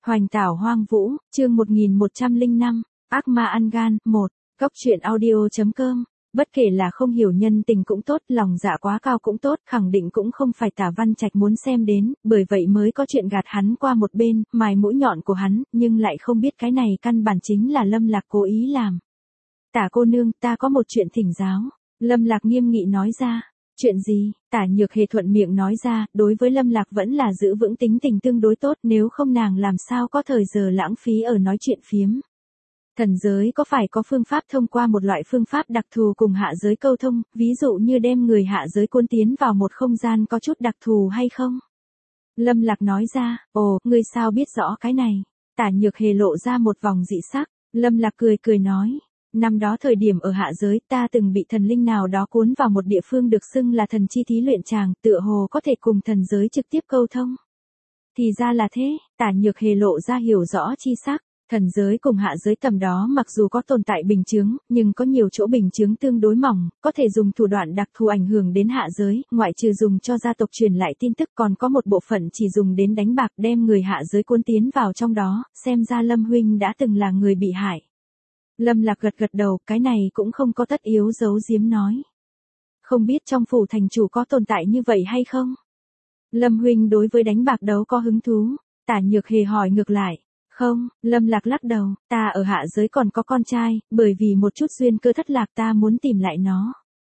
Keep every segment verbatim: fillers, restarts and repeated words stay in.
Hoành tảo hoang vũ, chương một nghìn một trăm lẻ năm, ác ma ăn gan, một, góc truyện audio.com. Bất kể là không hiểu nhân tình cũng tốt, lòng dạ quá cao cũng tốt, khẳng định cũng không phải Tả Văn Trạch muốn xem đến, bởi vậy mới có chuyện gạt hắn qua một bên, mài mũi nhọn của hắn, nhưng lại không biết cái này căn bản chính là Lâm Lạc cố ý làm. Tả cô nương, ta có một chuyện thỉnh giáo. Lâm Lạc nghiêm nghị nói ra. Chuyện gì? Tả Nhược Hề thuận miệng nói ra, đối với Lâm Lạc vẫn là giữ vững tính tình tương đối tốt, nếu không nàng làm sao có thời giờ lãng phí ở nói chuyện phiếm. Thần giới có phải có phương pháp thông qua một loại phương pháp đặc thù cùng hạ giới câu thông, ví dụ như đem người hạ giới cuốn tiến vào một không gian có chút đặc thù hay không? Lâm Lạc nói ra, ồ, ngươi sao biết rõ cái này? Tả Nhược Hề lộ ra một vòng dị sắc, Lâm Lạc cười cười nói. Năm đó thời điểm ở hạ giới ta từng bị thần linh nào đó cuốn vào một địa phương được xưng là thần chi thí luyện tràng, tựa hồ có thể cùng thần giới trực tiếp câu thông. Thì ra là thế, Tả Nhược Hề lộ ra hiểu rõ chi sắc, thần giới cùng hạ giới tầm đó mặc dù có tồn tại bình chướng, nhưng có nhiều chỗ bình chướng tương đối mỏng, có thể dùng thủ đoạn đặc thù ảnh hưởng đến hạ giới, ngoại trừ dùng cho gia tộc truyền lại tin tức còn có một bộ phận chỉ dùng đến đánh bạc đem người hạ giới cuốn tiến vào trong đó, xem ra Lâm huynh đã từng là người bị hại. Lâm Lạc gật gật đầu, cái này cũng không có tất yếu giấu giếm nói. Không biết trong phủ thành chủ có tồn tại như vậy hay không? Lâm huynh đối với đánh bạc đấu có hứng thú? Tả Nhược Hề hỏi ngược lại. Không, Lâm Lạc lắc đầu, ta ở hạ giới còn có con trai, bởi vì một chút duyên cơ thất lạc ta muốn tìm lại nó.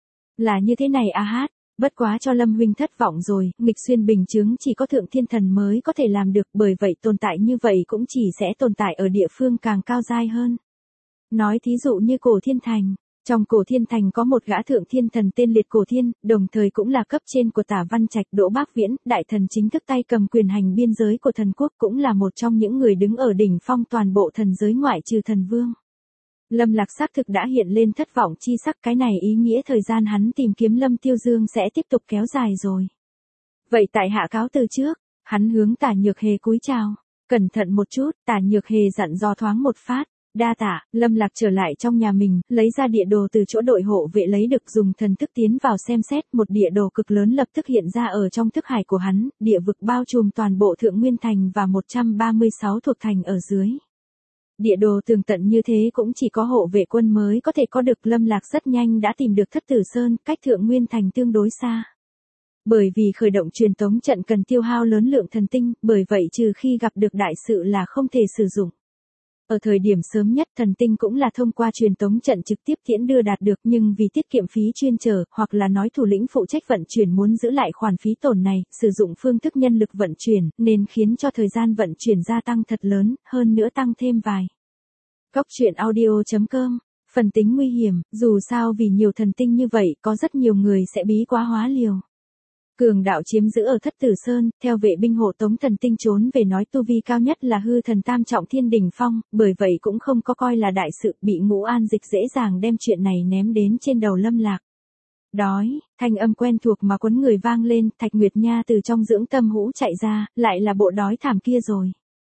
Là như thế này a hát, bất quá cho Lâm huynh thất vọng rồi, nghịch xuyên bình chứng chỉ có thượng thiên thần mới có thể làm được, bởi vậy tồn tại như vậy cũng chỉ sẽ tồn tại ở địa phương càng cao giai hơn. Nói thí dụ như Cổ Thiên Thành, trong Cổ Thiên Thành có một gã thượng thiên thần tên Liệt Cổ Thiên, đồng thời cũng là cấp trên của Tả Văn Trạch, Đỗ Bác Viễn, đại thần chính thức tay cầm quyền hành biên giới của thần quốc, cũng là một trong những người đứng ở đỉnh phong toàn bộ thần giới ngoại trừ thần vương. Lâm Lạc xác thực đã hiện lên thất vọng chi sắc, cái này ý nghĩa thời gian hắn tìm kiếm Lâm Tiêu Dương sẽ tiếp tục kéo dài rồi. Vậy tại hạ cáo từ trước, hắn hướng Tả Nhược Hề cúi chào, cẩn thận một chút, Tả Nhược Hề dặn dò thoáng một phát. Đa tạ, Lâm Lạc trở lại trong nhà mình, lấy ra địa đồ từ chỗ đội hộ vệ lấy được, dùng thần thức tiến vào xem xét, một địa đồ cực lớn lập tức hiện ra ở trong thức hải của hắn, địa vực bao trùm toàn bộ Thượng Nguyên Thành và một trăm ba mươi sáu thuộc thành ở dưới. Địa đồ tường tận như thế cũng chỉ có hộ vệ quân mới có thể có được. Lâm Lạc rất nhanh đã tìm được Thất Tử Sơn, cách Thượng Nguyên Thành tương đối xa. Bởi vì khởi động truyền tống trận cần tiêu hao lớn lượng thần tinh, bởi vậy trừ khi gặp được đại sự là không thể sử dụng. Ở thời điểm sớm nhất thần tinh cũng là thông qua truyền tống trận trực tiếp tiễn đưa đạt được, nhưng vì tiết kiệm phí chuyên trở, hoặc là nói thủ lĩnh phụ trách vận chuyển muốn giữ lại khoản phí tổn này, sử dụng phương thức nhân lực vận chuyển, nên khiến cho thời gian vận chuyển gia tăng thật lớn, hơn nữa tăng thêm vài. Góc truyện audio.com, phần tính nguy hiểm, dù sao vì nhiều thần tinh như vậy, có rất nhiều người sẽ bí quá hóa liều. Cường đạo chiếm giữ ở Thất Tử Sơn, theo vệ binh hộ tống thần tinh trốn về nói tu vi cao nhất là hư thần tam trọng thiên đỉnh phong, bởi vậy cũng không có coi là đại sự, bị Ngũ An Dịch dễ dàng đem chuyện này ném đến trên đầu Lâm Lạc. Đói, thanh âm quen thuộc mà quấn người vang lên, Thạch Nguyệt Nha từ trong dưỡng tâm hũ chạy ra, lại là bộ đói thảm kia rồi.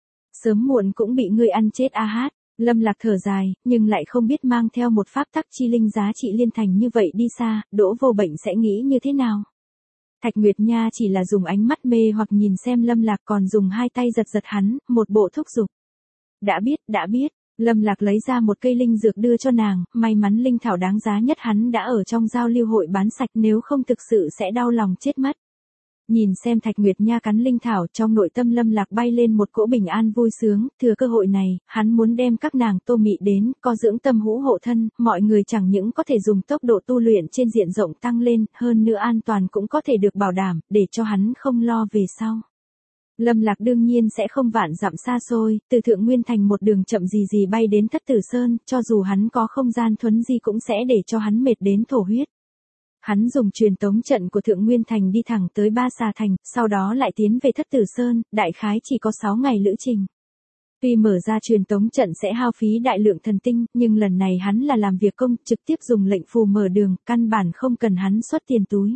Sớm muộn cũng bị ngươi ăn chết a hát. Lâm Lạc thở dài, nhưng lại không biết mang theo một pháp tắc chi linh giá trị liên thành như vậy đi xa, Đỗ Vô Bệnh sẽ nghĩ như thế nào? Thạch Nguyệt Nha chỉ là dùng ánh mắt mê hoặc nhìn xem Lâm Lạc, còn dùng hai tay giật giật hắn, một bộ thúc giục. Đã biết, đã biết, Lâm Lạc lấy ra một cây linh dược đưa cho nàng, may mắn linh thảo đáng giá nhất hắn đã ở trong giao lưu hội bán sạch, nếu không thực sự sẽ đau lòng chết mất. Nhìn xem Thạch Nguyệt Nha cắn linh thảo, trong nội tâm Lâm Lạc bay lên một cỗ bình an vui sướng, thừa cơ hội này, hắn muốn đem các nàng Tô Mị đến, có dưỡng tâm hũ hộ thân, mọi người chẳng những có thể dùng tốc độ tu luyện trên diện rộng tăng lên, hơn nữa an toàn cũng có thể được bảo đảm, để cho hắn không lo về sau. Lâm Lạc đương nhiên sẽ không vạn dặm xa xôi, từ Thượng Nguyên Thành một đường chậm gì gì bay đến Thất Tử Sơn, cho dù hắn có không gian thuấn di cũng sẽ để cho hắn mệt đến thổ huyết. Hắn dùng truyền tống trận của Thượng Nguyên Thành đi thẳng tới Ba Xà Thành, sau đó lại tiến về Thất Tử Sơn, đại khái chỉ có sáu ngày lữ trình. Tuy mở ra truyền tống trận sẽ hao phí đại lượng thần tinh, nhưng lần này hắn là làm việc công, trực tiếp dùng lệnh phù mở đường, căn bản không cần hắn xuất tiền túi.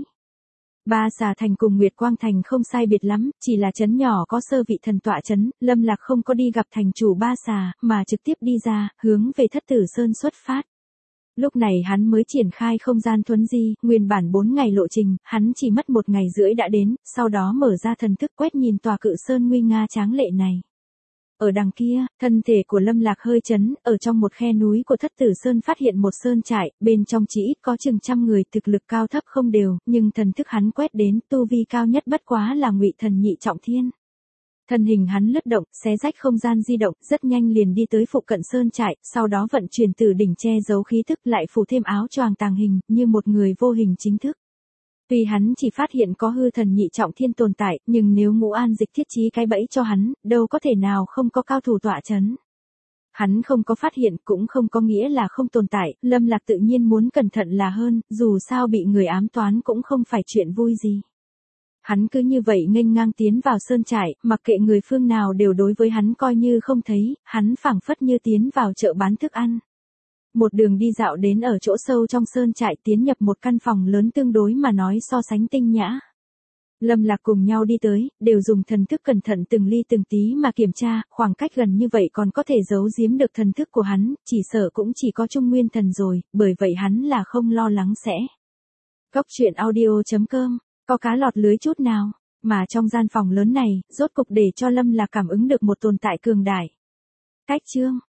Ba Xà Thành cùng Nguyệt Quang Thành không sai biệt lắm, chỉ là trấn nhỏ có sơ vị thần tọa trấn, Lâm Lạc không có đi gặp thành chủ Ba Xà, mà trực tiếp đi ra, hướng về Thất Tử Sơn xuất phát. Lúc này hắn mới triển khai không gian thuấn di, nguyên bản bốn ngày lộ trình, hắn chỉ mất một ngày rưỡi đã đến, sau đó mở ra thần thức quét nhìn tòa cự sơn nguy nga tráng lệ này. Ở đằng kia, thân thể của Lâm Lạc hơi chấn, ở trong một khe núi của Thất Tử Sơn phát hiện một sơn trại, bên trong chỉ ít có chừng trăm người, thực lực cao thấp không đều, nhưng thần thức hắn quét đến, tu vi cao nhất bất quá là Ngụy Thần nhị trọng thiên. Thân hình hắn lướt động, xé rách không gian di động, rất nhanh liền đi tới phụ cận sơn trại, sau đó vận chuyển Tử đỉnh che giấu khí thức, lại phủ thêm áo choàng tàng hình, như một người vô hình chính thức. Tuy hắn chỉ phát hiện có hư thần nhị trọng thiên tồn tại, nhưng nếu Ngũ An Dịch thiết trí cái bẫy cho hắn, đâu có thể nào không có cao thủ tọa chấn. Hắn không có phát hiện cũng không có nghĩa là không tồn tại, Lâm Lạc tự nhiên muốn cẩn thận là hơn, dù sao bị người ám toán cũng không phải chuyện vui gì. Hắn cứ như vậy nghênh ngang tiến vào sơn trại, mặc kệ người phương nào đều đối với hắn coi như không thấy, hắn phảng phất như tiến vào chợ bán thức ăn. Một đường đi dạo đến ở chỗ sâu trong sơn trại, tiến nhập một căn phòng lớn tương đối mà nói so sánh tinh nhã. Lâm Lạc cùng nhau đi tới, đều dùng thần thức cẩn thận từng ly từng tí mà kiểm tra, khoảng cách gần như vậy còn có thể giấu giếm được thần thức của hắn, chỉ sợ cũng chỉ có Trung Nguyên Thần rồi, bởi vậy hắn là không lo lắng sẽ. Cốc truyện audio chấm com, có cá lọt lưới chút nào, mà trong gian phòng lớn này, rốt cục để cho Lâm Lạc cảm ứng được một tồn tại cường đại. Cách chương